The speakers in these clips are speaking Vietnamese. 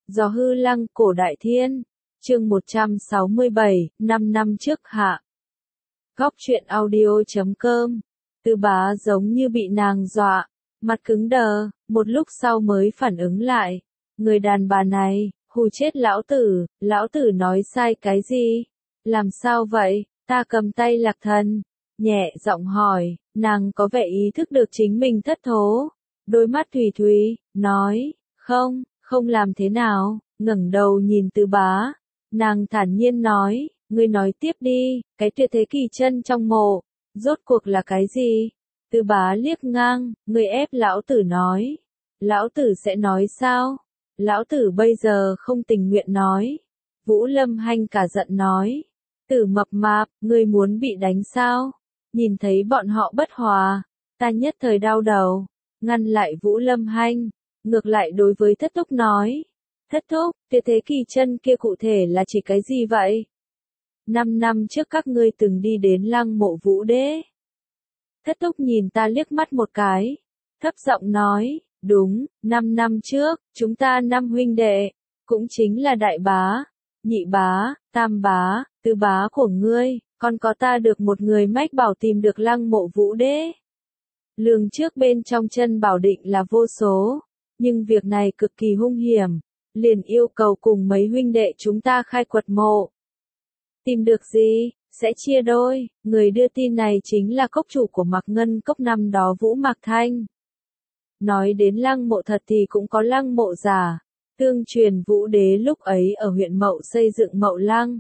Gió hư lăng cổ đại thiên. Chương 167, 5 năm trước hạ. Góc truyện audio.com. Tư Bá giống như bị nàng dọa, mặt cứng đờ, một lúc sau mới phản ứng lại. Người đàn bà này, hù chết lão tử nói sai cái gì? Làm sao vậy? Ta cầm tay Lạc Thần, nhẹ giọng hỏi, nàng có vẻ ý thức được chính mình thất thố. Đôi mắt thủy thủy, nói, không làm thế nào, ngẩng đầu nhìn Tư Bá. Nàng thản nhiên nói, ngươi nói tiếp đi, cái tuyệt thế kỳ chân trong mộ, rốt cuộc là cái gì? Tư Bá liếc ngang, ngươi ép lão tử nói. Lão tử sẽ nói sao? Lão tử bây giờ không tình nguyện nói. Vũ Lâm Hanh cả giận nói. Tử mập mạp, ngươi muốn bị đánh sao? Nhìn thấy bọn họ bất hòa, ta nhất thời đau đầu, ngăn lại Vũ Lâm Hanh, ngược lại đối với Thất Thúc nói. Thất Thúc, tuyệt thế kỳ chân kia cụ thể là chỉ cái gì vậy? 5 năm trước các ngươi từng đi đến lăng mộ Vũ Đế. Thất Thúc nhìn ta liếc mắt một cái, thấp giọng nói, đúng, 5 năm trước, chúng ta 5 huynh đệ, cũng chính là đại bá, nhị bá, tam bá, tứ bá của ngươi, còn có ta được một người mách bảo tìm được lăng mộ Vũ Đế. Lường trước bên trong chân bảo định là vô số, nhưng việc này cực kỳ hung hiểm, liền yêu cầu cùng mấy huynh đệ chúng ta khai quật mộ. Tìm được gì, sẽ chia đôi, người đưa tin này chính là cốc chủ của Mạc Ngân Cốc năm đó Vũ Mạc Thanh. Nói đến lăng mộ thật thì cũng có lăng mộ giả, tương truyền Vũ Đế lúc ấy ở huyện Mậu xây dựng Mậu Lăng.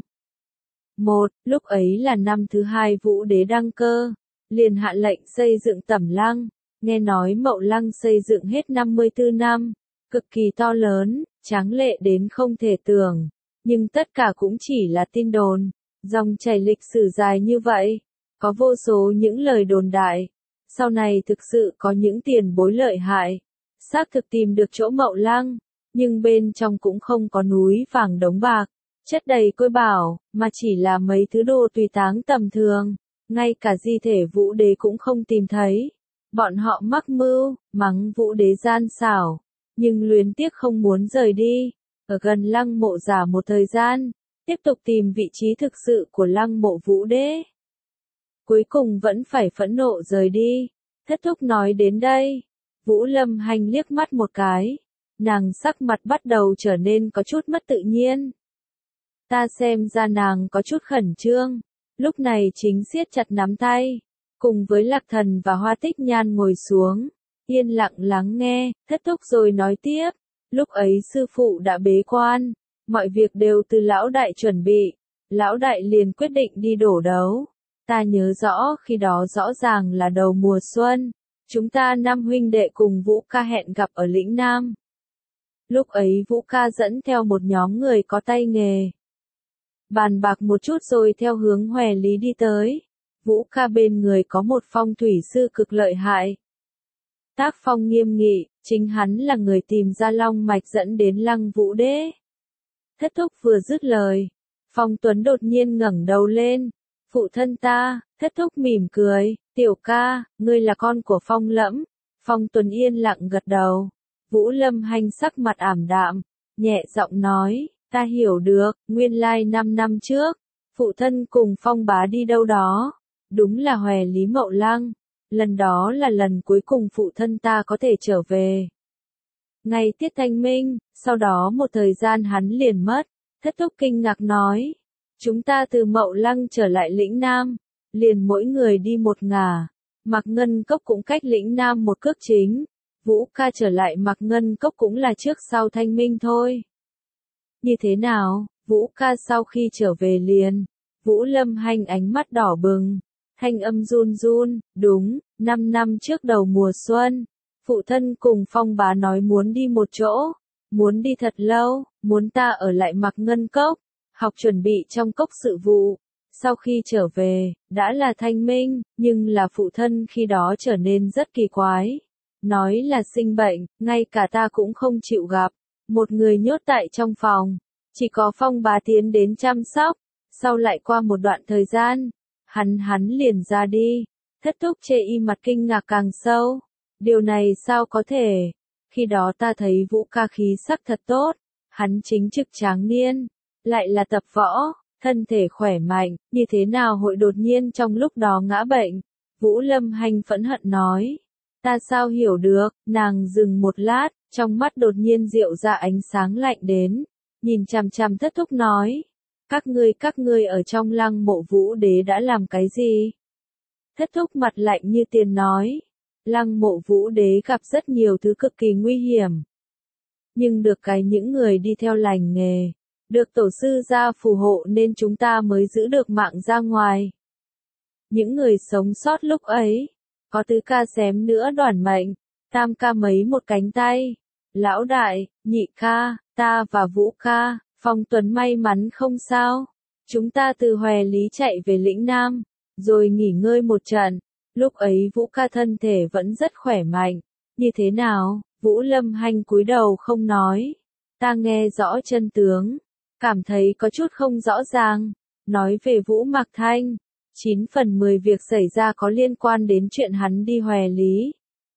Lúc ấy là năm thứ 2 Vũ Đế đăng cơ, liền hạ lệnh xây dựng Tẩm Lăng, nghe nói Mậu Lăng xây dựng hết 54 năm, cực kỳ to lớn, tráng lệ đến không thể tưởng, nhưng tất cả cũng chỉ là tin đồn, dòng chảy lịch sử dài như vậy, có vô số những lời đồn đại, sau này thực sự có những tiền bối lợi hại, xác thực tìm được chỗ Mậu Lăng, nhưng bên trong cũng không có núi vàng đống bạc, chất đầy côi bảo, mà chỉ là mấy thứ đồ tùy táng tầm thường, ngay cả di thể Vũ Đế cũng không tìm thấy. Bọn họ mắc mưu, mắng Vũ Đế gian xảo, nhưng luyến tiếc không muốn rời đi, ở gần lăng mộ giả một thời gian, tiếp tục tìm vị trí thực sự của lăng mộ Vũ Đế. Cuối cùng vẫn phải phẫn nộ rời đi. Thất Thúc nói đến đây, Vũ Lâm Hanh liếc mắt một cái, nàng sắc mặt bắt đầu trở nên có chút mất tự nhiên. Ta xem ra nàng có chút khẩn trương, lúc này chính siết chặt nắm tay, cùng với Lạc Thần và Hoa Tích Nhan ngồi xuống, yên lặng lắng nghe, Thất Thúc rồi nói tiếp, lúc ấy sư phụ đã bế quan, mọi việc đều từ lão đại chuẩn bị, lão đại liền quyết định đi đổ đấu. Ta nhớ rõ khi đó rõ ràng là đầu mùa xuân, chúng ta 5 huynh đệ cùng Vũ Ca hẹn gặp ở lĩnh Nam. Lúc ấy Vũ Ca dẫn theo một nhóm người có tay nghề, bàn bạc một chút rồi theo hướng Hòe Lý đi tới. Vũ Ca bên người có một phong thủy sư cực lợi hại. Tác phong nghiêm nghị, chính hắn là người tìm ra long mạch dẫn đến lăng Vũ Đế. Thất Thúc vừa dứt lời, Phong Tuấn đột nhiên ngẩng đầu lên. Phụ thân ta, Thất Thúc mỉm cười, tiểu ca, ngươi là con của Phong Lẫm. Phong Tuấn yên lặng gật đầu. Vũ Lâm Hanh sắc mặt ảm đạm, nhẹ giọng nói, ta hiểu được, nguyên lai 5 năm trước, phụ thân cùng Phong bá đi đâu đó. Đúng là Hòe Lý Mậu Lăng, lần đó là lần cuối cùng phụ thân ta có thể trở về. Ngày tiết thanh minh, sau đó một thời gian hắn liền mất. Thất Thúc kinh ngạc nói, chúng ta từ Mậu Lăng trở lại lĩnh Nam, liền mỗi người đi một ngả, Mạc Ngân Cốc cũng cách lĩnh Nam một cước chính, Vũ Ca trở lại Mạc Ngân Cốc cũng là trước sau thanh minh thôi. Như thế nào, Vũ Ca sau khi trở về liền, Vũ Lâm Hanh ánh mắt đỏ bừng, thanh âm run run, đúng, 5 năm trước đầu mùa xuân, phụ thân cùng Phong bá nói muốn đi một chỗ, muốn đi thật lâu, muốn ta ở lại Mạc Ngân Cốc, học chuẩn bị trong cốc sự vụ. Sau khi trở về, đã là thanh minh, nhưng là phụ thân khi đó trở nên rất kỳ quái. Nói là sinh bệnh, ngay cả ta cũng không chịu gặp. Một người nhốt tại trong phòng, chỉ có Phong bá tiến đến chăm sóc, sau lại qua một đoạn thời gian, hắn liền ra đi. Thất Thúc chê y mặt kinh ngạc càng sâu. Điều này sao có thể? Khi đó ta thấy Vũ Ca khí sắc thật tốt, Hắn chính trực tráng niên, lại là tập võ, thân thể khỏe mạnh, như thế nào hội đột nhiên trong lúc đó ngã bệnh? Vũ Lâm Hanh phẫn hận nói. Ta sao hiểu được, nàng dừng một lát, trong mắt đột nhiên diệu ra ánh sáng lạnh đến, nhìn chằm chằm Thất Thúc nói. Các ngươi ở trong lăng mộ Vũ Đế đã làm cái gì? Thất Thúc mặt lạnh như tiền nói. Lăng mộ Vũ Đế gặp rất nhiều thứ cực kỳ nguy hiểm. Nhưng được cái những người đi theo lành nghề, được tổ sư gia phù hộ nên chúng ta mới giữ được mạng ra ngoài. Những người sống sót lúc ấy, có tứ ca xém nữa đoản mệnh, tam ca mấy một cánh tay, lão đại, nhị ca, ta và Vũ ca, Phong Tuấn may mắn không sao. Chúng ta từ Hòe Lý chạy về lĩnh Nam, rồi nghỉ ngơi một trận. Lúc ấy Vũ ca thân thể vẫn rất khỏe mạnh. Như thế nào? Vũ Lâm Hanh cúi đầu không nói. Ta nghe rõ chân tướng, cảm thấy có chút không rõ ràng. Nói về Vũ Mạc Thanh, 9 phần 10 việc xảy ra có liên quan đến chuyện hắn đi Hòe Lý.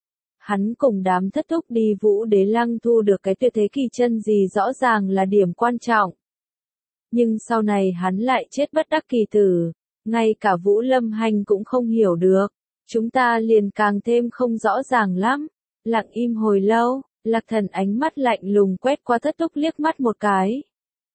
Hắn cùng đám Thất Thúc đi Vũ Đế Lăng thu được cái tuyệt thế kỳ chân gì rõ ràng là điểm quan trọng. Nhưng sau này hắn lại chết bất đắc kỳ tử, ngay cả Vũ Lâm Hanh cũng không hiểu được. Chúng ta liền càng thêm không rõ ràng lắm. Lặng im hồi lâu, Lạc Thần ánh mắt lạnh lùng quét qua Thất Thúc liếc mắt một cái.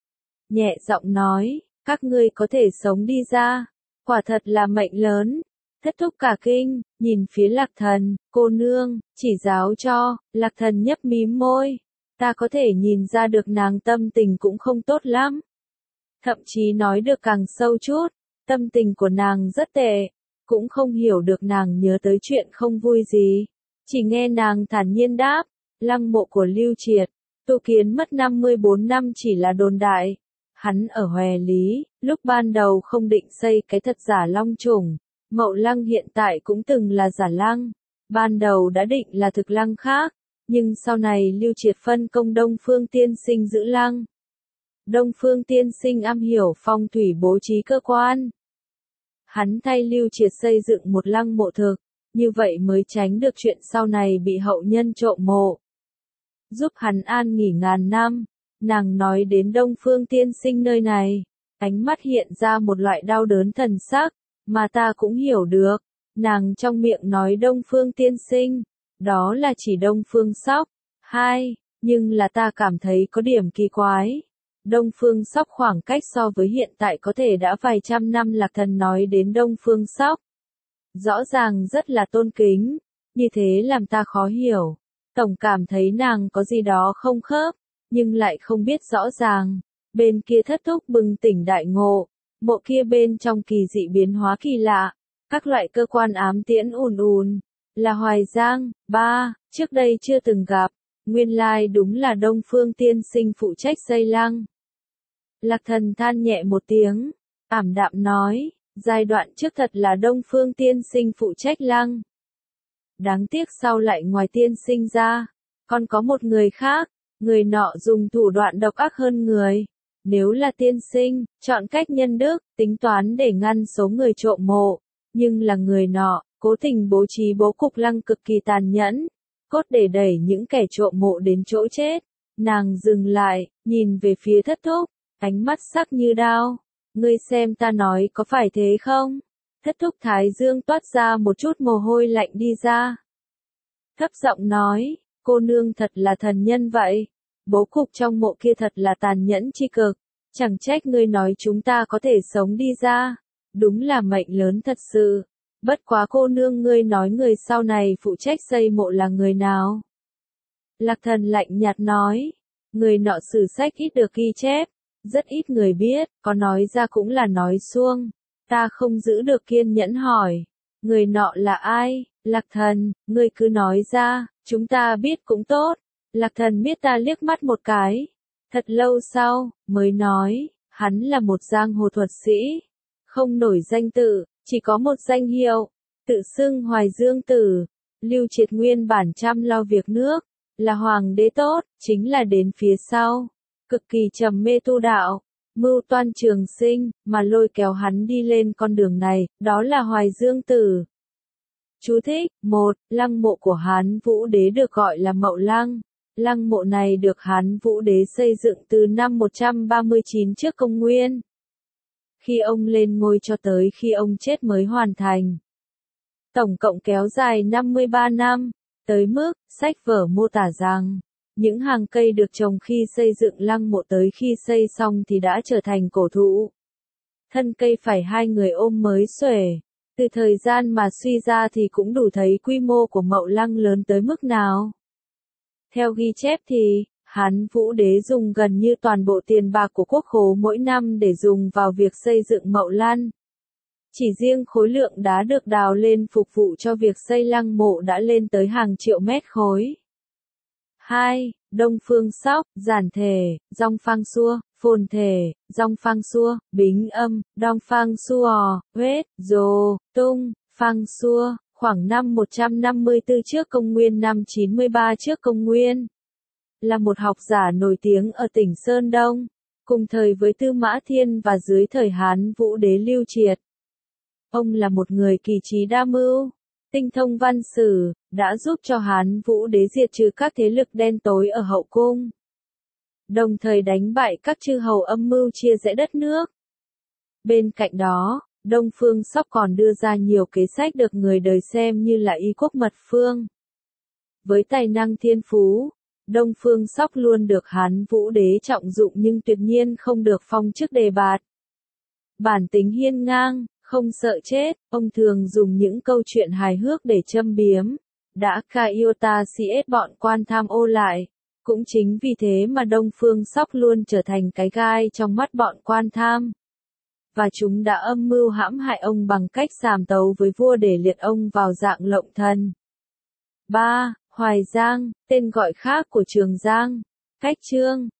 Nhẹ giọng nói, các ngươi có thể sống đi ra, quả thật là mệnh lớn. Thất Thúc cả kinh, nhìn phía Lạc Thần, cô nương, chỉ giáo cho. Lạc Thần nhấp mím môi, ta có thể nhìn ra được nàng tâm tình cũng không tốt lắm. Thậm chí nói được càng sâu chút, tâm tình của nàng rất tệ, cũng không hiểu được nàng nhớ tới chuyện không vui gì. Chỉ nghe nàng thản nhiên đáp, lăng mộ của Lưu Triệt, tu kiến mất 54 năm chỉ là đồn đại. Hắn ở Hòe Lý, lúc ban đầu không định xây cái thật giả long trùng, Mậu Lăng hiện tại cũng từng là giả lăng, ban đầu đã định là thực lăng khác, nhưng sau này Lưu Triệt phân công Đông Phương Tiên Sinh giữ lăng. Đông Phương Tiên Sinh am hiểu phong thủy bố trí cơ quan. Hắn thay Lưu Triệt xây dựng một lăng mộ thực, như vậy mới tránh được chuyện sau này bị hậu nhân trộm mộ. Giúp hắn an nghỉ ngàn năm, nàng nói đến Đông Phương Tiên Sinh nơi này, ánh mắt hiện ra một loại đau đớn thần sắc, mà ta cũng hiểu được. Nàng trong miệng nói Đông Phương Tiên Sinh, đó là chỉ Đông Phương Sóc. Nhưng là ta cảm thấy có điểm kỳ quái. Đông Phương Sóc khoảng cách so với hiện tại có thể đã vài trăm năm. Lạc Thần nói đến Đông Phương Sóc, rõ ràng rất là tôn kính, như thế làm ta khó hiểu. Tổng cảm thấy nàng có gì đó không khớp, nhưng lại không biết rõ ràng. Bên kia Thất Thúc bừng tỉnh đại ngộ, mộ kia bên trong kỳ dị biến hóa kỳ lạ, các loại cơ quan ám tiễn ùn ùn, là Hoài Giang, trước đây chưa từng gặp, nguyên lai đúng là Đông Phương Tiên Sinh phụ trách xây lăng. Lạc Thần than nhẹ một tiếng, ảm đạm nói, giai đoạn trước thật là Đông Phương Tiên Sinh phụ trách lăng. Đáng tiếc sau lại ngoài Tiên Sinh ra, còn có một người khác, người nọ dùng thủ đoạn độc ác hơn người. Nếu là Tiên Sinh, chọn cách nhân đức, tính toán để ngăn số người trộm mộ, nhưng là người nọ, cố tình bố trí bố cục lăng cực kỳ tàn nhẫn, cốt để đẩy những kẻ trộm mộ đến chỗ chết. Nàng dừng lại, nhìn về phía Thất Thúc, ánh mắt sắc như đao. Ngươi xem ta nói có phải thế không? Thất Thúc thái dương toát ra một chút mồ hôi lạnh đi ra. Thấp giọng nói, cô nương thật là thần nhân vậy. Bố cục trong mộ kia thật là tàn nhẫn chi cực. Chẳng trách ngươi nói chúng ta có thể sống đi ra. Đúng là mệnh lớn thật sự. Bất quá cô nương ngươi nói người sau này phụ trách xây mộ là người nào? Lạc Thần lạnh nhạt nói. Người nọ sử sách ít được ghi chép. Rất ít người biết, có nói ra cũng là nói suông. Ta không giữ được kiên nhẫn hỏi. Người nọ là ai? Lạc Thần, ngươi cứ nói ra, chúng ta biết cũng tốt. Lạc Thần biết ta liếc mắt một cái. Thật lâu sau, mới nói, hắn là một giang hồ thuật sĩ. Không nổi danh tự, chỉ có một danh hiệu. Tự xưng Hoài Dương Tử. Lưu Triệt nguyên bản chăm lo việc nước. Là hoàng đế tốt, chính là đến phía sau. Cực kỳ trầm mê tu đạo, mưu toan trường sinh, mà lôi kéo hắn đi lên con đường này, đó là Hoài Dương Tử. Chú thích, 1. Lăng mộ của Hán Vũ Đế được gọi là Mậu Lăng, Lăng mộ này được Hán Vũ Đế xây dựng từ năm 139 trước công nguyên. Khi ông lên ngôi cho tới khi ông chết mới hoàn thành. Tổng cộng kéo dài 53 năm, tới mức, sách vở mô tả rằng, những hàng cây được trồng khi xây dựng lăng mộ tới khi xây xong thì đã trở thành cổ thụ. Thân cây phải hai người ôm mới xuể. Từ thời gian mà suy ra thì cũng đủ thấy quy mô của Mậu Lăng lớn tới mức nào. Theo ghi chép thì, Hán Vũ Đế dùng gần như toàn bộ tiền bạc của quốc khố mỗi năm để dùng vào việc xây dựng Mậu Lăng. Chỉ riêng khối lượng đá được đào lên phục vụ cho việc xây lăng mộ đã lên tới hàng triệu mét khối. 2. Đông Phương Sóc, Giản Thể, Dong Phang Xua, Phồn Thể, Dong Phang Xua, Bính Âm, Dong Phang Xua, Huết, Dồ, Tung, Phang Xua, khoảng năm 154 trước công nguyên năm 93 trước công nguyên. Là một học giả nổi tiếng ở tỉnh Sơn Đông, cùng thời với Tư Mã Thiên và dưới thời Hán Vũ Đế Lưu Triệt. Ông là một người kỳ trí đa mưu, tinh thông văn sử, đã giúp cho Hán Vũ Đế diệt trừ các thế lực đen tối ở hậu cung. Đồng thời đánh bại các chư hầu âm mưu chia rẽ đất nước. Bên cạnh đó, Đông Phương Sóc còn đưa ra nhiều kế sách được người đời xem như là y quốc mật phương. Với tài năng thiên phú, Đông Phương Sóc luôn được Hán Vũ Đế trọng dụng nhưng tuyệt nhiên không được phong chức đề bạt. Bản tính hiên ngang, không sợ chết, ông thường dùng những câu chuyện hài hước để châm biếm, đã ca iota cs bọn quan tham ô lại. Cũng chính vì thế mà Đông Phương Sóc luôn trở thành cái gai trong mắt bọn quan tham. Và chúng đã âm mưu hãm hại ông bằng cách sàm tấu với vua để liệt ông vào dạng lộng thần. 3. Hoài Giang, tên gọi khác của Trường Giang, cách Chương.